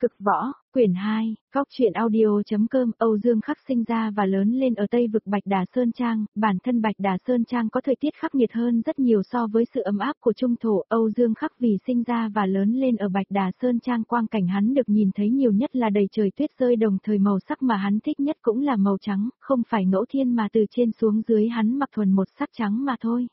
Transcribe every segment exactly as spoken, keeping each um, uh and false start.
Cực võ, quyển hai, góc truyện audio.com. Âu Dương Khắc sinh ra và lớn lên ở Tây vực Bạch Đà Sơn Trang, bản thân Bạch Đà Sơn Trang có thời tiết khắc nghiệt hơn rất nhiều so với sự ấm áp của trung thổ. Âu Dương Khắc vì sinh ra và lớn lên ở Bạch Đà Sơn Trang, quang cảnh hắn được nhìn thấy nhiều nhất là đầy trời tuyết rơi, đồng thời màu sắc mà hắn thích nhất cũng là màu trắng, không phải ngẫu thiên mà từ trên xuống dưới hắn mặc thuần một sắc trắng mà thôi.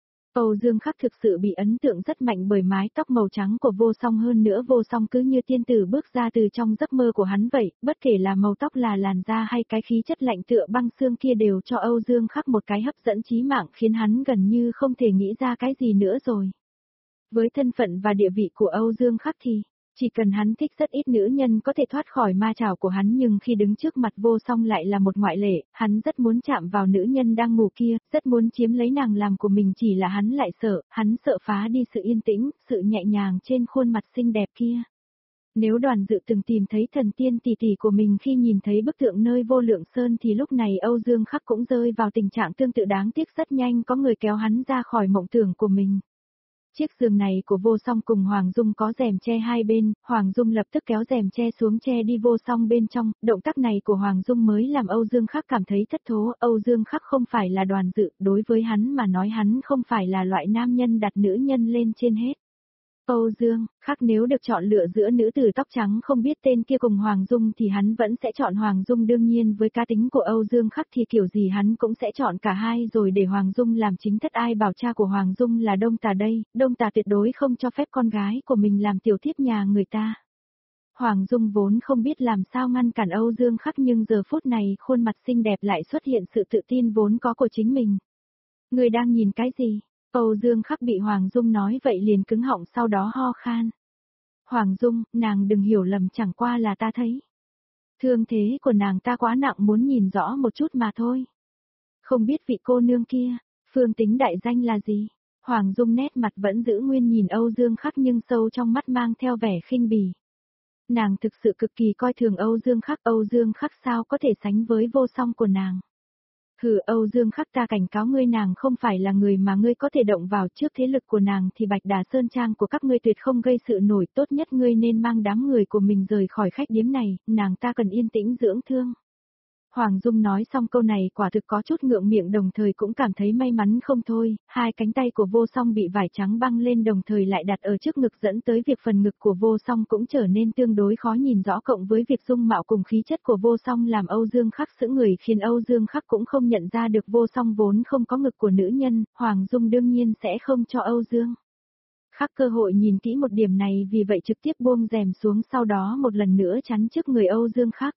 Âu Dương Khắc thực sự bị ấn tượng rất mạnh bởi mái tóc màu trắng của Vô Song, hơn nữa Vô Song cứ như tiên tử bước ra từ trong giấc mơ của hắn vậy, bất kể là màu tóc, là làn da hay cái khí chất lạnh tựa băng xương kia đều cho Âu Dương Khắc một cái hấp dẫn chí mạng, khiến hắn gần như không thể nghĩ ra cái gì nữa rồi. Với thân phận và địa vị của Âu Dương Khắc thì chỉ cần hắn thích, rất ít nữ nhân có thể thoát khỏi ma trảo của hắn, nhưng khi đứng trước mặt Vô Song lại là một ngoại lệ, hắn rất muốn chạm vào nữ nhân đang ngủ kia, rất muốn chiếm lấy nàng làm của mình, chỉ là hắn lại sợ, hắn sợ phá đi sự yên tĩnh, sự nhẹ nhàng trên khuôn mặt xinh đẹp kia. Nếu Đoàn Dự từng tìm thấy thần tiên tỷ tỷ của mình khi nhìn thấy bức tượng nơi Vô Lượng Sơn thì lúc này Âu Dương Khắc cũng rơi vào tình trạng tương tự, đáng tiếc rất nhanh có người kéo hắn ra khỏi mộng tưởng của mình. Chiếc giường này của Vô Song cùng Hoàng Dung có rèm che hai bên, Hoàng Dung lập tức kéo rèm che xuống che đi Vô Song bên trong, động tác này của Hoàng Dung mới làm Âu Dương Khắc cảm thấy thất thố. Âu Dương Khắc không phải là Đoàn Dự, đối với hắn mà nói hắn không phải là loại nam nhân đặt nữ nhân lên trên hết. Âu Dương Khắc nếu được chọn lựa giữa nữ tử tóc trắng không biết tên kia cùng Hoàng Dung thì hắn vẫn sẽ chọn Hoàng Dung, đương nhiên với cá tính của Âu Dương Khắc thì kiểu gì hắn cũng sẽ chọn cả hai rồi để Hoàng Dung làm chính thất. Ai bảo cha của Hoàng Dung là Đông Tà đây, Đông Tà tuyệt đối không cho phép con gái của mình làm tiểu thiếp nhà người ta. Hoàng Dung vốn không biết làm sao ngăn cản Âu Dương Khắc, nhưng giờ phút này khuôn mặt xinh đẹp lại xuất hiện sự tự tin vốn có của chính mình. Người đang nhìn cái gì? Âu Dương Khắc bị Hoàng Dung nói vậy liền cứng họng, sau đó ho khan. Hoàng Dung, nàng đừng hiểu lầm, chẳng qua là ta thấy thương thế của nàng ta quá nặng, muốn nhìn rõ một chút mà thôi. Không biết vị cô nương kia, Phương Tính đại danh là gì? Hoàng Dung nét mặt vẫn giữ nguyên nhìn Âu Dương Khắc nhưng sâu trong mắt mang theo vẻ khinh bỉ. Nàng thực sự cực kỳ coi thường Âu Dương Khắc, Âu Dương Khắc sao có thể sánh với Vô Song của nàng. Hừ, Âu Dương Khắc, ta cảnh cáo ngươi, nàng không phải là người mà ngươi có thể động vào, trước thế lực của nàng thì Bạch Đà Sơn Trang của các ngươi tuyệt không gây sự nổi, tốt nhất ngươi nên mang đám người của mình rời khỏi khách điếm này, nàng ta cần yên tĩnh dưỡng thương. Hoàng Dung nói xong câu này quả thực có chút ngượng miệng, đồng thời cũng cảm thấy may mắn không thôi, hai cánh tay của Vô Song bị vải trắng băng lên đồng thời lại đặt ở trước ngực, dẫn tới việc phần ngực của Vô Song cũng trở nên tương đối khó nhìn rõ, cộng với việc dung mạo cùng khí chất của Vô Song làm Âu Dương Khắc sững người, khiến Âu Dương Khắc cũng không nhận ra được Vô Song vốn không có ngực của nữ nhân. Hoàng Dung đương nhiên sẽ không cho Âu Dương Khắc cơ hội nhìn kỹ một điểm này, vì vậy trực tiếp buông rèm xuống, sau đó một lần nữa chắn trước người Âu Dương Khắc.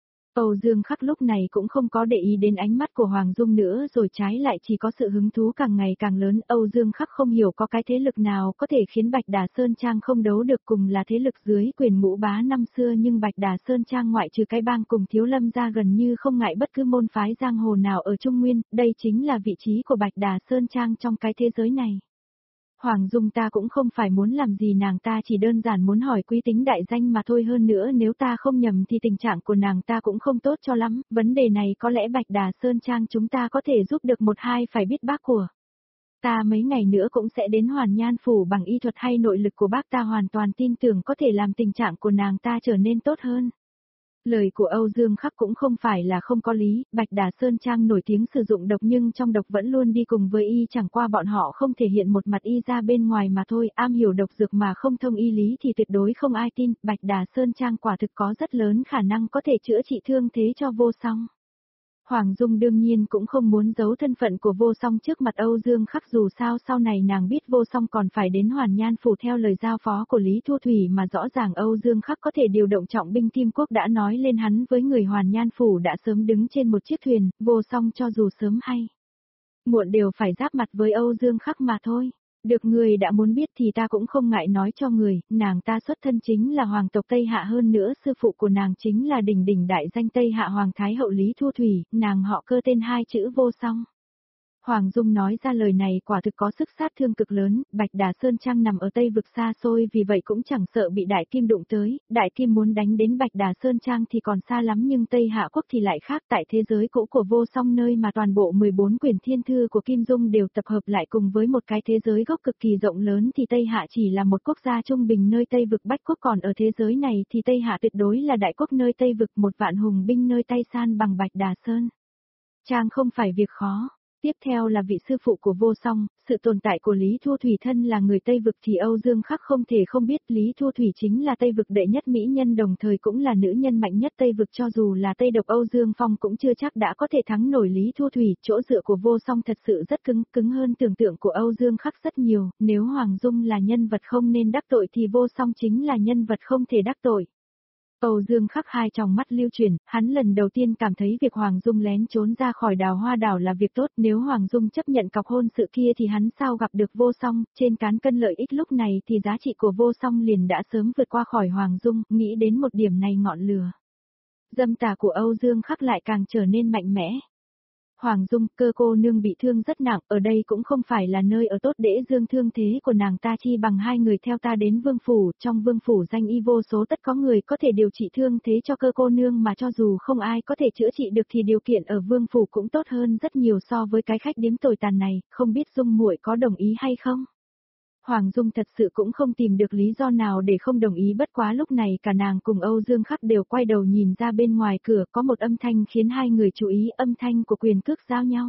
Âu Dương Khắc lúc này cũng không có để ý đến ánh mắt của Hoàng Dung nữa rồi, trái lại chỉ có sự hứng thú càng ngày càng lớn. Âu Dương Khắc không hiểu có cái thế lực nào có thể khiến Bạch Đà Sơn Trang không đấu được, cùng là thế lực dưới quyền Ngũ Bá năm xưa nhưng Bạch Đà Sơn Trang ngoại trừ cái bang cùng Thiếu Lâm ra gần như không ngại bất cứ môn phái giang hồ nào ở Trung Nguyên, đây chính là vị trí của Bạch Đà Sơn Trang trong cái thế giới này. Hoàng Dung ta cũng không phải muốn làm gì nàng ta, chỉ đơn giản muốn hỏi Quý Tính đại danh mà thôi, hơn nữa nếu ta không nhầm thì tình trạng của nàng ta cũng không tốt cho lắm, vấn đề này có lẽ Bạch Đà Sơn Trang chúng ta có thể giúp được một hai, phải biết bác của ta mấy ngày nữa cũng sẽ đến Hoàn Nhan Phủ, bằng y thuật hay nội lực của bác ta hoàn toàn tin tưởng có thể làm tình trạng của nàng ta trở nên tốt hơn. Lời của Âu Dương Khắc cũng không phải là không có lý, Bạch Đà Sơn Trang nổi tiếng sử dụng độc nhưng trong độc vẫn luôn đi cùng với y, chẳng qua bọn họ không thể hiện một mặt y ra bên ngoài mà thôi, am hiểu độc dược mà không thông y lý thì tuyệt đối không ai tin. Bạch Đà Sơn Trang quả thực có rất lớn khả năng có thể chữa trị thương thế cho Vô Song. Hoàng Dung đương nhiên cũng không muốn giấu thân phận của Vô Song trước mặt Âu Dương Khắc, dù sao sau này nàng biết Vô Song còn phải đến Hoàn Nhan Phủ theo lời giao phó của Lý Thu Thủy, mà rõ ràng Âu Dương Khắc có thể điều động trọng binh Kim Quốc đã nói lên hắn với người Hoàn Nhan Phủ đã sớm đứng trên một chiếc thuyền, Vô Song cho dù sớm hay muộn đều phải giáp mặt với Âu Dương Khắc mà thôi. Được người đã muốn biết thì ta cũng không ngại nói cho người, nàng ta xuất thân chính là hoàng tộc Tây Hạ, hơn nữa sư phụ của nàng chính là đỉnh đỉnh đại danh Tây Hạ Hoàng Thái Hậu Lý Thu Thủy, nàng họ Cơ tên hai chữ Vô Song. Hoàng Dung nói ra lời này quả thực có sức sát thương cực lớn, Bạch Đà Sơn Trang nằm ở Tây vực xa xôi vì vậy cũng chẳng sợ bị Đại Kim đụng tới, Đại Kim muốn đánh đến Bạch Đà Sơn Trang thì còn xa lắm nhưng Tây Hạ Quốc thì lại khác tại thế giới cũ của Vô Song nơi mà toàn bộ mười bốn quyển thiên thư của Kim Dung đều tập hợp lại cùng với một cái thế giới gốc cực kỳ rộng lớn thì Tây Hạ chỉ là một quốc gia trung bình nơi Tây vực Bách Quốc còn ở thế giới này thì Tây Hạ tuyệt đối là đại quốc nơi Tây vực một vạn hùng binh nơi Tây San bằng Bạch Đà Sơn Trang không phải việc khó. Tiếp theo là vị sư phụ của Vô Song, sự tồn tại của Lý Thu Thủy thân là người Tây Vực thì Âu Dương Khắc không thể không biết Lý Thu Thủy chính là Tây Vực đệ nhất mỹ nhân đồng thời cũng là nữ nhân mạnh nhất Tây Vực cho dù là Tây độc Âu Dương Phong cũng chưa chắc đã có thể thắng nổi Lý Thu Thủy, chỗ dựa của Vô Song thật sự rất cứng, cứng hơn tưởng tượng của Âu Dương Khắc rất nhiều, nếu Hoàng Dung là nhân vật không nên đắc tội thì Vô Song chính là nhân vật không thể đắc tội. Âu Dương Khắc hai tròng mắt lưu chuyển, hắn lần đầu tiên cảm thấy việc Hoàng Dung lén trốn ra khỏi Đào Hoa Đảo là việc tốt, nếu Hoàng Dung chấp nhận cọc hôn sự kia thì hắn sao gặp được Vô Song, trên cán cân lợi ích lúc này thì giá trị của Vô Song liền đã sớm vượt qua khỏi Hoàng Dung, nghĩ đến một điểm này ngọn lửa dâm tà của Âu Dương Khắc lại càng trở nên mạnh mẽ. Hoàng Dung, cơ cô nương bị thương rất nặng, ở đây cũng không phải là nơi ở tốt để dương thương thế của nàng ta chi bằng hai người theo ta đến vương phủ, trong vương phủ danh y vô số tất có người có thể điều trị thương thế cho cơ cô nương mà cho dù không ai có thể chữa trị được thì điều kiện ở vương phủ cũng tốt hơn rất nhiều so với cái khách điếm tồi tàn này, không biết Dung muội có đồng ý hay không? Hoàng Dung thật sự cũng không tìm được lý do nào để không đồng ý bất quá lúc này cả nàng cùng Âu Dương Khắc đều quay đầu nhìn ra bên ngoài cửa có một âm thanh khiến hai người chú ý âm thanh của quyền cước giao nhau.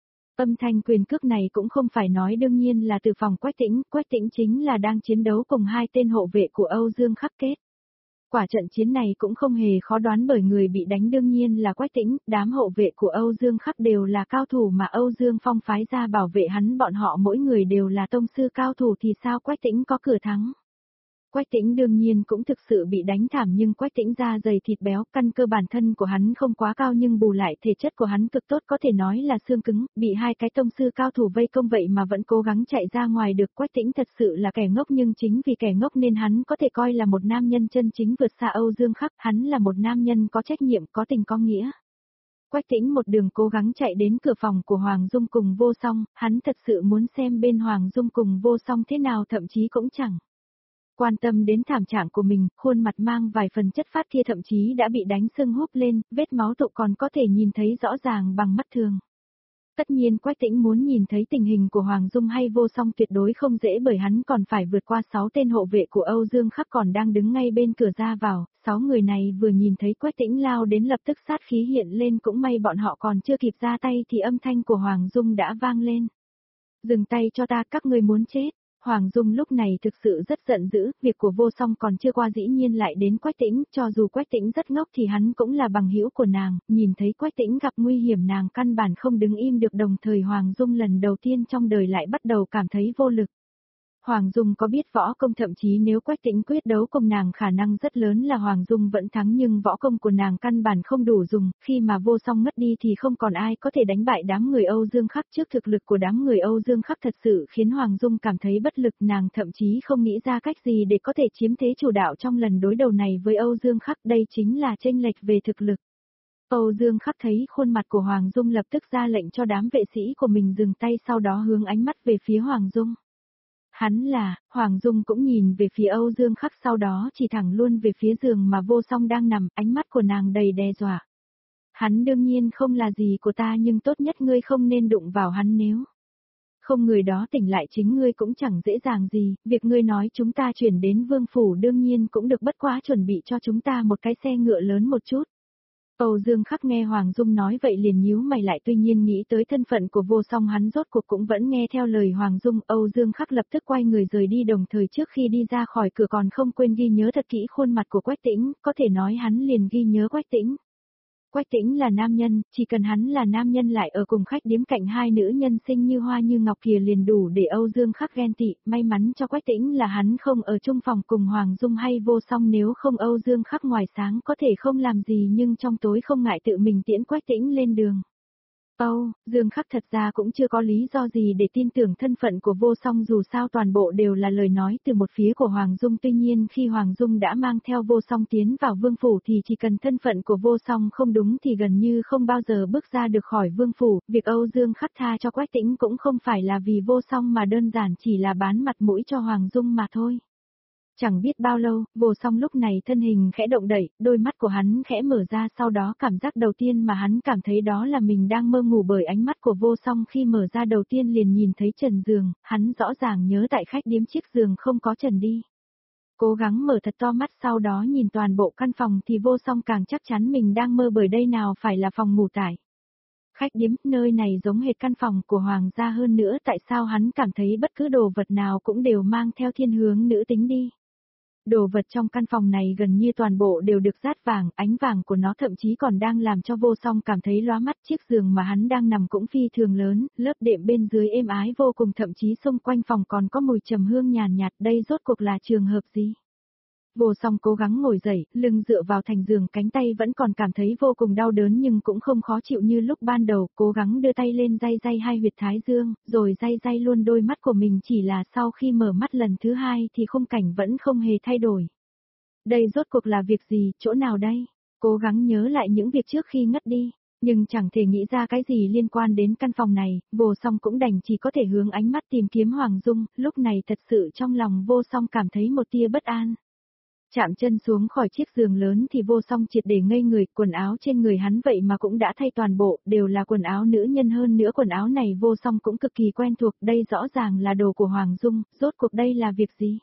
Âm thanh quyền cước này cũng không phải nói đương nhiên là từ phòng Quách Tĩnh, Quách Tĩnh chính là đang chiến đấu cùng hai tên hộ vệ của Âu Dương Khắc kết. Quả trận chiến này cũng không hề khó đoán bởi người bị đánh đương nhiên là Quách Tĩnh, đám hộ vệ của Âu Dương Khắc đều là cao thủ mà Âu Dương Phong phái ra bảo vệ hắn bọn họ mỗi người đều là tông sư cao thủ thì sao Quách Tĩnh có cửa thắng. Quách Tĩnh đương nhiên cũng thực sự bị đánh thảm nhưng Quách Tĩnh da dày thịt béo, căn cơ bản thân của hắn không quá cao nhưng bù lại thể chất của hắn cực tốt có thể nói là xương cứng, bị hai cái tông sư cao thủ vây công vậy mà vẫn cố gắng chạy ra ngoài được. Quách Tĩnh thật sự là kẻ ngốc nhưng chính vì kẻ ngốc nên hắn có thể coi là một nam nhân chân chính vượt xa Âu Dương Khắc, hắn là một nam nhân có trách nhiệm, có tình có nghĩa. Quách Tĩnh một đường cố gắng chạy đến cửa phòng của Hoàng Dung cùng Vô Song, hắn thật sự muốn xem bên Hoàng Dung cùng Vô Song thế nào thậm chí cũng chẳng quan tâm đến thảm trạng của mình, khuôn mặt mang vài phần chất phát kia thậm chí đã bị đánh sưng húp lên, vết máu tụ còn có thể nhìn thấy rõ ràng bằng mắt thường. Tất nhiên Quách Tĩnh muốn nhìn thấy tình hình của Hoàng Dung hay Vô Song tuyệt đối không dễ bởi hắn còn phải vượt qua sáu tên hộ vệ của Âu Dương Khắc còn đang đứng ngay bên cửa ra vào, sáu người này vừa nhìn thấy Quách Tĩnh lao đến lập tức sát khí hiện lên cũng may bọn họ còn chưa kịp ra tay thì âm thanh của Hoàng Dung đã vang lên. Dừng tay cho ta các ngươi muốn chết. Hoàng Dung lúc này thực sự rất giận dữ, việc của Vô Song còn chưa qua dĩ nhiên lại đến Quách Tĩnh, cho dù Quách Tĩnh rất ngốc thì hắn cũng là bằng hữu của nàng, nhìn thấy Quách Tĩnh gặp nguy hiểm nàng căn bản không đứng im được đồng thời Hoàng Dung lần đầu tiên trong đời lại bắt đầu cảm thấy vô lực. Hoàng Dung có biết võ công thậm chí nếu Quách Tĩnh quyết đấu cùng nàng khả năng rất lớn là Hoàng Dung vẫn thắng nhưng võ công của nàng căn bản không đủ dùng, khi mà Vô Song mất đi thì không còn ai có thể đánh bại đám người Âu Dương Khắc trước thực lực của đám người Âu Dương Khắc thật sự khiến Hoàng Dung cảm thấy bất lực nàng thậm chí không nghĩ ra cách gì để có thể chiếm thế chủ đạo trong lần đối đầu này với Âu Dương Khắc đây chính là chênh lệch về thực lực. Âu Dương Khắc thấy khuôn mặt của Hoàng Dung lập tức ra lệnh cho đám vệ sĩ của mình dừng tay sau đó hướng ánh mắt về phía Hoàng Dung. Hắn là, Hoàng Dung cũng nhìn về phía Âu Dương Khắc sau đó chỉ thẳng luôn về phía giường mà Vô Song đang nằm, ánh mắt của nàng đầy đe dọa. Hắn đương nhiên không là gì của ta nhưng tốt nhất ngươi không nên đụng vào hắn nếu không người đó tỉnh lại chính ngươi cũng chẳng dễ dàng gì, việc ngươi nói chúng ta chuyển đến vương phủ đương nhiên cũng được bất quá chuẩn bị cho chúng ta một cái xe ngựa lớn một chút. Âu Dương Khắc nghe Hoàng Dung nói vậy liền nhíu mày lại tuy nhiên nghĩ tới thân phận của Vô Song hắn rốt cuộc cũng vẫn nghe theo lời Hoàng Dung. Âu Dương Khắc lập tức quay người rời đi đồng thời trước khi đi ra khỏi cửa còn không quên ghi nhớ thật kỹ khuôn mặt của Quách Tĩnh, có thể nói hắn liền ghi nhớ Quách Tĩnh. Quách Tĩnh là nam nhân, chỉ cần hắn là nam nhân lại ở cùng khách điếm cạnh hai nữ nhân xinh như hoa như ngọc kia liền đủ để Âu Dương Khắc ghen tị, may mắn cho Quách Tĩnh là hắn không ở chung phòng cùng Hoàng Dung hay Vô Song nếu không Âu Dương Khắc ngoài sáng có thể không làm gì nhưng trong tối không ngại tự mình tiễn Quách Tĩnh lên đường. Âu, Dương Khắc thật ra cũng chưa có lý do gì để tin tưởng thân phận của Vô Song dù sao toàn bộ đều là lời nói từ một phía của Hoàng Dung. Tuy nhiên khi Hoàng Dung đã mang theo Vô Song tiến vào vương phủ thì chỉ cần thân phận của Vô Song không đúng thì gần như không bao giờ bước ra được khỏi vương phủ. Việc Âu Dương Khắc tha cho Quách Tĩnh cũng không phải là vì Vô Song mà đơn giản chỉ là bán mặt mũi cho Hoàng Dung mà thôi. Chẳng biết bao lâu, Vô Song lúc này thân hình khẽ động đậy, đôi mắt của hắn khẽ mở ra, sau đó cảm giác đầu tiên mà hắn cảm thấy đó là mình đang mơ ngủ, bởi ánh mắt của Vô Song khi mở ra đầu tiên liền nhìn thấy trần giường, hắn rõ ràng nhớ tại khách điếm chiếc giường không có trần đi. Cố gắng mở thật to mắt, sau đó nhìn toàn bộ căn phòng thì Vô Song càng chắc chắn mình đang mơ, bởi đây nào phải là phòng ngủ tại khách điếm, nơi này giống hệt căn phòng của hoàng gia, hơn nữa tại sao hắn cảm thấy bất cứ đồ vật nào cũng đều mang theo thiên hướng nữ tính đi. Đồ vật trong căn phòng này gần như toàn bộ đều được dát vàng, ánh vàng của nó thậm chí còn đang làm cho Vô Song cảm thấy lóa mắt. Chiếc giường mà hắn đang nằm cũng phi thường lớn, lớp đệm bên dưới êm ái vô cùng, thậm chí xung quanh phòng còn có mùi trầm hương nhàn nhạt, đây rốt cuộc là trường hợp gì? Vô Song cố gắng ngồi dậy, lưng dựa vào thành giường, cánh tay vẫn còn cảm thấy vô cùng đau đớn nhưng cũng không khó chịu như lúc ban đầu, cố gắng đưa tay lên day day hai huyệt thái dương, rồi day day luôn đôi mắt của mình, chỉ là sau khi mở mắt lần thứ hai thì khung cảnh vẫn không hề thay đổi. Đây rốt cuộc là việc gì, chỗ nào đây? Cố gắng nhớ lại những việc trước khi ngất đi, nhưng chẳng thể nghĩ ra cái gì liên quan đến căn phòng này. Vô Song cũng đành chỉ có thể hướng ánh mắt tìm kiếm Hoàng Dung, lúc này thật sự trong lòng Vô Song cảm thấy một tia bất an. Chạm chân xuống khỏi chiếc giường lớn thì Vô Song triệt để ngây người, quần áo trên người hắn vậy mà cũng đã thay toàn bộ, đều là quần áo nữ nhân, hơn nữa quần áo này Vô Song cũng cực kỳ quen thuộc, đây rõ ràng là đồ của Hoàng Dung, rốt cuộc đây là việc gì?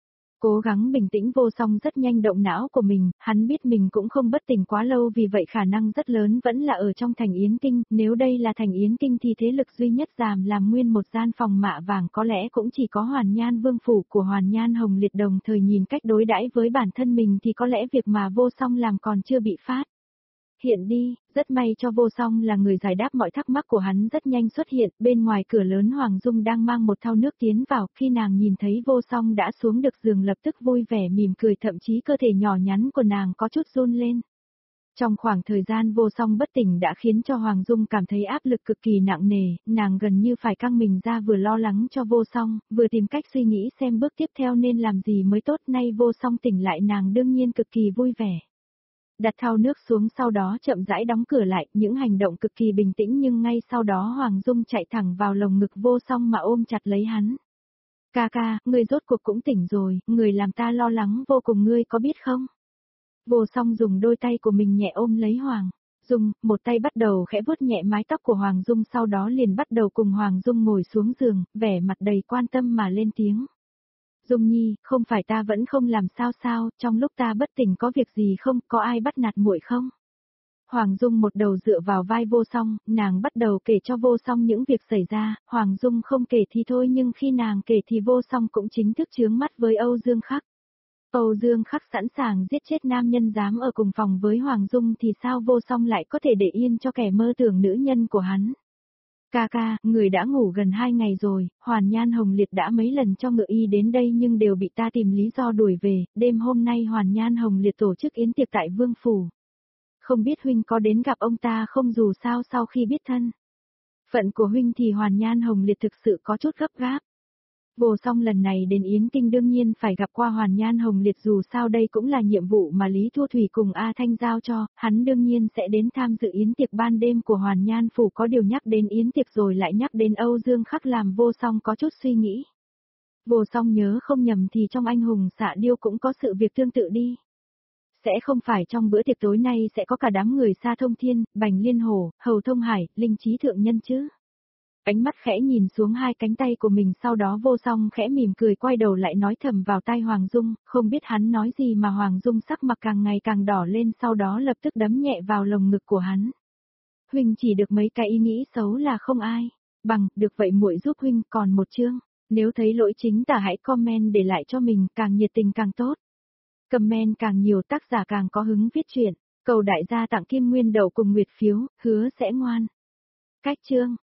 Cố gắng bình tĩnh, Vô Song rất nhanh động não của mình, hắn biết mình cũng không bất tỉnh quá lâu, vì vậy khả năng rất lớn vẫn là ở trong thành Yến Kinh, nếu đây là thành Yến Kinh thì thế lực duy nhất dám làm nguyên một gian phòng mạ vàng có lẽ cũng chỉ có Hoàn Nhan Vương phủ của Hoàn Nhan Hồng Liệt. Đồng thời nhìn cách đối đãi với bản thân mình thì có lẽ việc mà Vô Song làm còn chưa bị phát hiện đi. Rất may cho Vô Song là người giải đáp mọi thắc mắc của hắn rất nhanh xuất hiện, bên ngoài cửa lớn Hoàng Dung đang mang một thau nước tiến vào, khi nàng nhìn thấy Vô Song đã xuống được giường lập tức vui vẻ mỉm cười, thậm chí cơ thể nhỏ nhắn của nàng có chút run lên. Trong khoảng thời gian Vô Song bất tỉnh đã khiến cho Hoàng Dung cảm thấy áp lực cực kỳ nặng nề, nàng gần như phải căng mình ra, vừa lo lắng cho Vô Song, vừa tìm cách suy nghĩ xem bước tiếp theo nên làm gì mới tốt. Nay Vô Song tỉnh lại, nàng đương nhiên cực kỳ vui vẻ. Đặt thau nước xuống, sau đó chậm rãi đóng cửa lại, những hành động cực kỳ bình tĩnh, nhưng ngay sau đó Hoàng Dung chạy thẳng vào lồng ngực Vô Song mà ôm chặt lấy hắn. Ca ca, ngươi rốt cuộc cũng tỉnh rồi, người làm ta lo lắng vô cùng, ngươi có biết không? Vô Song dùng đôi tay của mình nhẹ ôm lấy Hoàng Dung, một tay bắt đầu khẽ vuốt nhẹ mái tóc của Hoàng Dung, sau đó liền bắt đầu cùng Hoàng Dung ngồi xuống giường, vẻ mặt đầy quan tâm mà lên tiếng. Dung Nhi, không phải ta vẫn không làm sao sao, trong lúc ta bất tỉnh có việc gì không, có ai bắt nạt muội không? Hoàng Dung một đầu dựa vào vai Vô Song, nàng bắt đầu kể cho Vô Song những việc xảy ra. Hoàng Dung không kể thì thôi, nhưng khi nàng kể thì Vô Song cũng chính thức chướng mắt với Âu Dương Khắc. Âu Dương Khắc sẵn sàng giết chết nam nhân dám ở cùng phòng với Hoàng Dung thì sao Vô Song lại có thể để yên cho kẻ mơ tưởng nữ nhân của hắn? Ca ca, người đã ngủ gần hai ngày rồi, Hoàn Nhan Hồng Liệt đã mấy lần cho ngự y đến đây nhưng đều bị ta tìm lý do đuổi về, đêm hôm nay Hoàn Nhan Hồng Liệt tổ chức yến tiệc tại Vương Phủ. Không biết huynh có đến gặp ông ta không, dù sao sau khi biết thân phận của huynh thì Hoàn Nhan Hồng Liệt thực sự có chút gấp gáp. Vô Song lần này đến Yến Kinh đương nhiên phải gặp qua Hoàn Nhan Hồng Liệt, dù sao đây cũng là nhiệm vụ mà Lý Thu Thủy cùng A Thanh giao cho, hắn đương nhiên sẽ đến tham dự yến tiệc ban đêm của Hoàn Nhan phủ. Có điều nhắc đến yến tiệc rồi lại nhắc đến Âu Dương Khắc làm Vô Song có chút suy nghĩ. Vô Song nhớ không nhầm thì trong Anh Hùng Xạ Điêu cũng có sự việc tương tự đi. Sẽ không phải trong bữa tiệc tối nay sẽ có cả đám người Sa Thông Thiên, Bành Liên Hổ, Hầu Thông Hải, Linh Trí Thượng Nhân chứ? Ánh mắt khẽ nhìn xuống hai cánh tay của mình, sau đó Vô Song khẽ mỉm cười quay đầu lại nói thầm vào tai Hoàng Dung, không biết hắn nói gì mà Hoàng Dung sắc mặt càng ngày càng đỏ lên, sau đó lập tức đấm nhẹ vào lồng ngực của hắn. Huynh chỉ được mấy cái ý nghĩ xấu là không ai bằng, được vậy muội giúp huynh còn một chương, nếu thấy lỗi chính tả hãy comment để lại cho mình, càng nhiệt tình càng tốt. Comment càng nhiều tác giả càng có hứng viết truyện, cầu đại gia tặng kim nguyên đậu cùng nguyệt phiếu, hứa sẽ ngoan. Cách chương